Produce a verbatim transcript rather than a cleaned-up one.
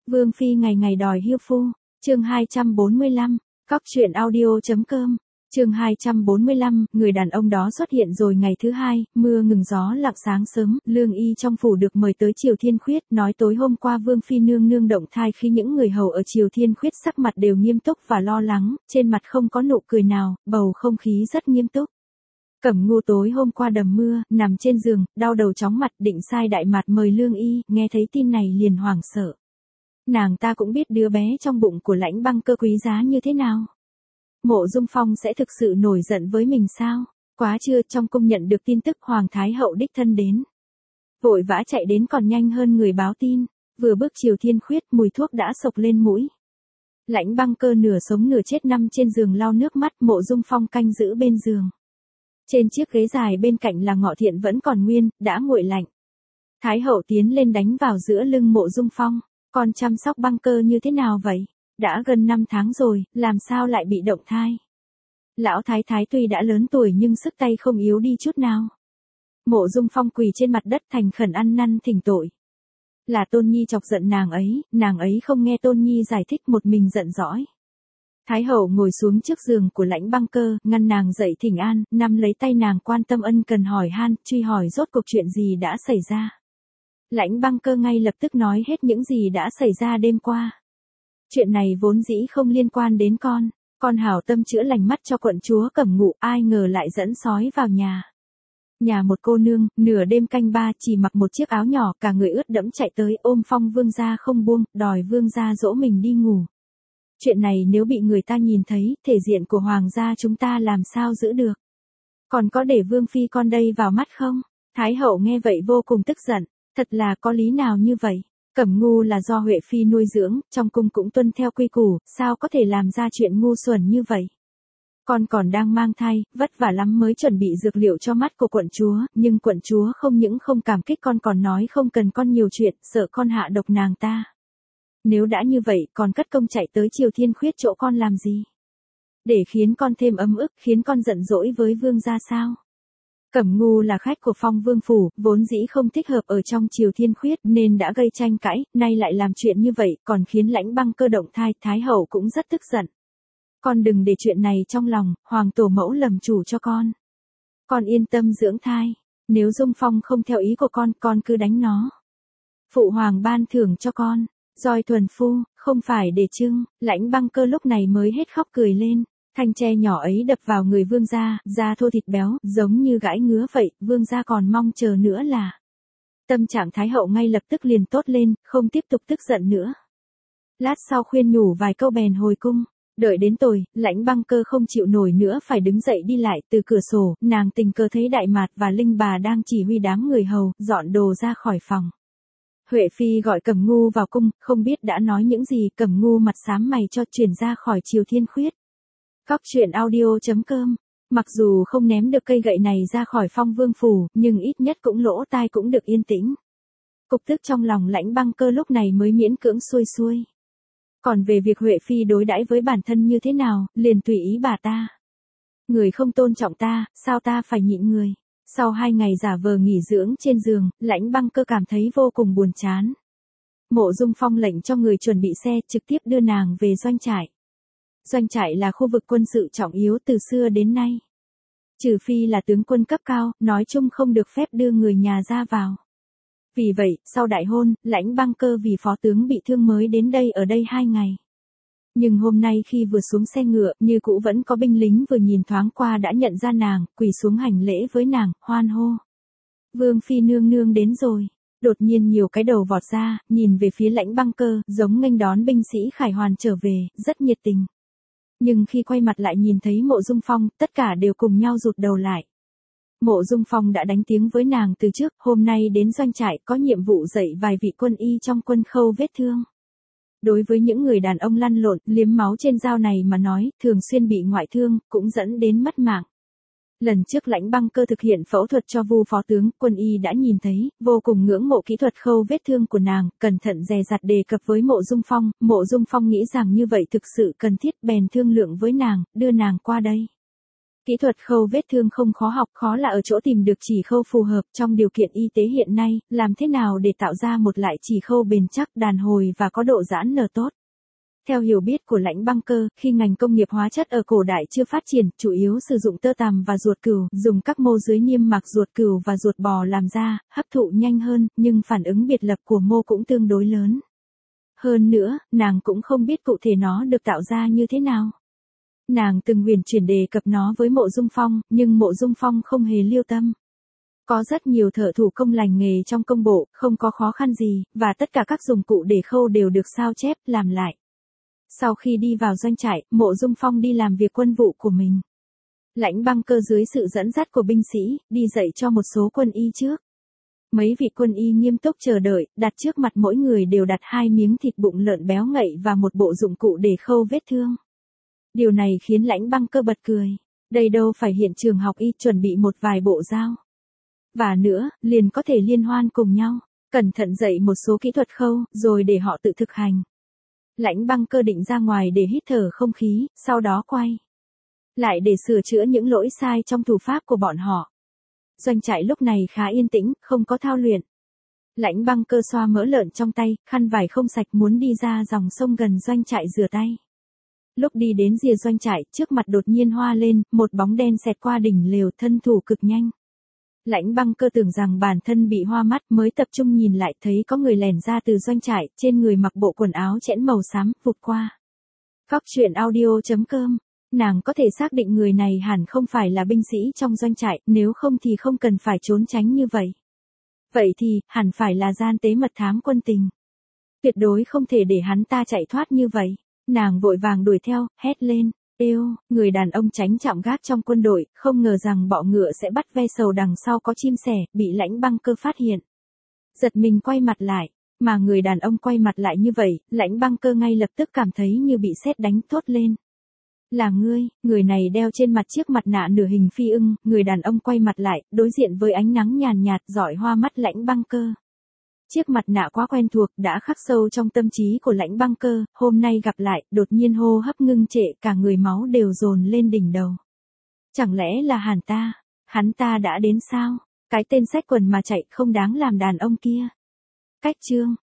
Vương phi ngày ngày đòi hiêu phu, chương hai trăm bốn mươi lăm, cóc truyện audio.com, chương hai trăm bốn mươi lăm, người đàn ông đó xuất hiện rồi ngày thứ hai, mưa ngừng gió lặng sáng sớm, Lương Y trong phủ được mời tới Triều Thiên Khuyết, nói tối hôm qua Vương phi nương nương động thai khi những người hầu ở Triều Thiên Khuyết sắc mặt đều nghiêm túc và lo lắng, trên mặt không có nụ cười nào, bầu không khí rất nghiêm túc. Cẩm Ngu tối hôm qua đầm mưa, nằm trên giường, đau đầu chóng mặt, định sai đại mạt mời Lương Y, nghe thấy tin này liền hoảng sợ. Nàng ta cũng biết đứa bé trong bụng của Lãnh Băng Cơ quý giá như thế nào. Mộ Dung Phong sẽ thực sự nổi giận với mình sao? Quá trưa, trong cung nhận được tin tức Hoàng Thái Hậu đích thân đến. Vội vã chạy đến còn nhanh hơn người báo tin, vừa bước Triều Thiên Khuyết mùi thuốc đã sộc lên mũi. Lãnh Băng Cơ nửa sống nửa chết nằm trên giường lau nước mắt, Mộ Dung Phong canh giữ bên giường. Trên chiếc ghế dài bên cạnh là ngọ thiện vẫn còn nguyên, đã nguội lạnh. Thái Hậu tiến lên đánh vào giữa lưng Mộ Dung Phong, con chăm sóc Băng Cơ như thế nào vậy? Đã gần năm tháng rồi, làm sao lại bị động thai? Lão Thái Thái tuy đã lớn tuổi nhưng sức tay không yếu đi chút nào. Mộ Dung Phong quỳ trên mặt đất thành khẩn ăn năn thỉnh tội. Là Tôn Nhi chọc giận nàng ấy, nàng ấy không nghe Tôn Nhi giải thích một mình giận dỗi. Thái Hậu ngồi xuống trước giường của Lãnh Băng Cơ, ngăn nàng dậy thỉnh an, nắm lấy tay nàng quan tâm ân cần hỏi han, truy hỏi rốt cuộc chuyện gì đã xảy ra. Lãnh Băng Cơ ngay lập tức nói hết những gì đã xảy ra đêm qua. Chuyện này vốn dĩ không liên quan đến con, con hảo tâm chữa lành mắt cho quận chúa Cẩm Ngụ, ai ngờ lại dẫn sói vào nhà. Nhà một cô nương, nửa đêm canh ba chỉ mặc một chiếc áo nhỏ, cả người ướt đẫm chạy tới ôm Phong vương gia không buông, đòi vương gia dỗ mình đi ngủ. Chuyện này nếu bị người ta nhìn thấy, thể diện của hoàng gia chúng ta làm sao giữ được? Còn có để vương phi con đây vào mắt không? Thái Hậu nghe vậy vô cùng tức giận, thật là có lý nào như vậy? Cẩm Ngu là do Huệ Phi nuôi dưỡng, trong cung cũng tuân theo quy củ, sao có thể làm ra chuyện ngu xuẩn như vậy? Con còn đang mang thai, vất vả lắm mới chuẩn bị dược liệu cho mắt của quận chúa, nhưng quận chúa không những không cảm kích con còn nói không cần con nhiều chuyện, sợ con hạ độc nàng ta. Nếu đã như vậy, còn cất công chạy tới Triều Thiên Khuyết chỗ con làm gì? Để khiến con thêm ấm ức, khiến con giận dỗi với vương gia sao? Cẩm Ngu là khách của Phong Vương phủ, vốn dĩ không thích hợp ở trong Triều Thiên Khuyết nên đã gây tranh cãi, nay lại làm chuyện như vậy, còn khiến Lãnh Băng Cơ động thai, Thái Hậu cũng rất tức giận. Con đừng để chuyện này trong lòng, Hoàng tổ mẫu làm chủ cho con. Con yên tâm dưỡng thai, nếu Dung Phong không theo ý của con, con cứ đánh nó. Phụ hoàng ban thưởng cho con, roi thuần phu, không phải để trưng. Lãnh Băng Cơ lúc này mới hết khóc cười lên. Thanh tre nhỏ ấy đập vào người vương gia, da thô thịt béo, giống như gãi ngứa vậy, vương gia còn mong chờ nữa là. Tâm trạng Thái Hậu ngay lập tức liền tốt lên, không tiếp tục tức giận nữa. Lát sau khuyên nhủ vài câu bèn hồi cung, đợi đến tối, Lãnh Băng Cơ không chịu nổi nữa phải đứng dậy đi lại, từ cửa sổ, nàng tình cờ thấy Đại Mạt và Linh Bà đang chỉ huy đám người hầu, dọn đồ ra khỏi phòng. Huệ Phi gọi Cẩm Ngu vào cung, không biết đã nói những gì, Cẩm Ngu mặt xám mày cho chuyển ra khỏi Triều Thiên Khuyết. Cóc truyện audio.com, mặc dù không ném được cây gậy này ra khỏi Phong Vương phủ, nhưng ít nhất cũng lỗ tai cũng được yên tĩnh. Cục tức trong lòng Lãnh Băng Cơ lúc này mới miễn cưỡng xuôi xuôi. Còn về việc Huệ Phi đối đãi với bản thân như thế nào, liền tùy ý bà ta. Người không tôn trọng ta, sao ta phải nhịn người? Sau hai ngày giả vờ nghỉ dưỡng trên giường, Lãnh Băng Cơ cảm thấy vô cùng buồn chán. Mộ Dung Phong lệnh cho người chuẩn bị xe trực tiếp đưa nàng về doanh trại. Doanh trại là khu vực quân sự trọng yếu từ xưa đến nay. Trừ phi là tướng quân cấp cao, nói chung không được phép đưa người nhà ra vào. Vì vậy, sau đại hôn, Lãnh Băng Cơ vì phó tướng bị thương mới đến đây ở đây hai ngày. Nhưng hôm nay khi vừa xuống xe ngựa, như cũ vẫn có binh lính vừa nhìn thoáng qua đã nhận ra nàng, quỳ xuống hành lễ với nàng, hoan hô. Vương phi nương nương đến rồi. Đột nhiên nhiều cái đầu vọt ra, nhìn về phía Lãnh Băng Cơ, giống nghênh đón binh sĩ khải hoàn trở về, rất nhiệt tình. Nhưng khi quay mặt lại nhìn thấy Mộ Dung Phong, tất cả đều cùng nhau rụt đầu lại. Mộ Dung Phong đã đánh tiếng với nàng từ trước, hôm nay đến doanh trại có nhiệm vụ dạy vài vị quân y trong quân khâu vết thương. Đối với những người đàn ông lăn lộn, liếm máu trên dao này mà nói, thường xuyên bị ngoại thương, cũng dẫn đến mất mạng. Lần trước Lãnh Băng Cơ thực hiện phẫu thuật cho Vu phó tướng, quân y đã nhìn thấy, vô cùng ngưỡng mộ kỹ thuật khâu vết thương của nàng, cẩn thận dè dặt đề cập với Mộ Dung Phong, Mộ Dung Phong nghĩ rằng như vậy thực sự cần thiết bèn thương lượng với nàng, đưa nàng qua đây. Kỹ thuật khâu vết thương không khó học, khó là ở chỗ tìm được chỉ khâu phù hợp. Trong điều kiện y tế hiện nay, làm thế nào để tạo ra một lại chỉ khâu bền chắc, đàn hồi và có độ giãn nở tốt? Theo hiểu biết của Lãnh Băng Cơ, khi ngành công nghiệp hóa chất ở cổ đại chưa phát triển, chủ yếu sử dụng tơ tằm và ruột cừu, dùng các mô dưới niêm mạc ruột cừu và ruột bò làm ra, hấp thụ nhanh hơn, nhưng phản ứng biệt lập của mô cũng tương đối lớn. Hơn nữa, nàng cũng không biết cụ thể nó được tạo ra như thế nào. Nàng từng huyền chuyển đề cập nó với Mộ Dung Phong, nhưng Mộ Dung Phong không hề lưu tâm. Có rất nhiều thợ thủ công lành nghề trong công bộ, không có khó khăn gì, và tất cả các dụng cụ để khâu đều được sao chép, làm lại. Sau khi đi vào doanh trại, Mộ Dung Phong đi làm việc quân vụ của mình. Lãnh Băng Cơ dưới sự dẫn dắt của binh sĩ, đi dạy cho một số quân y trước. Mấy vị quân y nghiêm túc chờ đợi, đặt trước mặt mỗi người đều đặt hai miếng thịt bụng lợn béo ngậy và một bộ dụng cụ để khâu vết thương. Điều này khiến Lãnh Băng Cơ bật cười. Đây đâu phải hiện trường học y, chuẩn bị một vài bộ dao. Và nữa, liền có thể liên hoan cùng nhau, cẩn thận dạy một số kỹ thuật khâu, rồi để họ tự thực hành. Lãnh Băng Cơ định ra ngoài để hít thở không khí, sau đó quay lại để sửa chữa những lỗi sai trong thủ pháp của bọn họ. Doanh trại lúc này khá yên tĩnh, không có thao luyện. Lãnh Băng Cơ xoa mỡ lợn trong tay, khăn vải không sạch muốn đi ra dòng sông gần doanh trại rửa tay. Lúc đi đến rìa doanh trại, trước mặt đột nhiên hoa lên, một bóng đen xẹt qua đỉnh lều, thân thủ cực nhanh. Lãnh Băng Cơ tưởng rằng bản thân bị hoa mắt, mới tập trung nhìn lại, thấy có người lẻn ra từ doanh trại, trên người mặc bộ quần áo chẽn màu xám, vụt qua. Cóc truyện audio chấm com. Nàng có thể xác định người này hẳn không phải là binh sĩ trong doanh trại, nếu không thì không cần phải trốn tránh như vậy. Vậy thì, hẳn phải là gian tế mật thám quân tình. Tuyệt đối không thể để hắn ta chạy thoát như vậy. Nàng vội vàng đuổi theo, hét lên. Êu, người đàn ông tránh trọng gác trong quân đội, không ngờ rằng bọ ngựa sẽ bắt ve sầu đằng sau có chim sẻ, bị Lãnh Băng Cơ phát hiện. Giật mình quay mặt lại, mà người đàn ông quay mặt lại như vậy, Lãnh Băng Cơ ngay lập tức cảm thấy như bị sét đánh, thốt lên. Là ngươi, người này đeo trên mặt chiếc mặt nạ nửa hình phi ưng, người đàn ông quay mặt lại, đối diện với ánh nắng nhàn nhạt rọi hoa mắt Lãnh Băng Cơ. Chiếc mặt nạ quá quen thuộc, đã khắc sâu trong tâm trí của Lãnh Băng Cơ, hôm nay gặp lại, đột nhiên hô hấp ngưng trệ, cả người máu đều dồn lên đỉnh đầu. Chẳng lẽ là Hàn ta? Hắn ta đã đến sao? Cái tên xách quần mà chạy không đáng làm đàn ông kia. Cách chương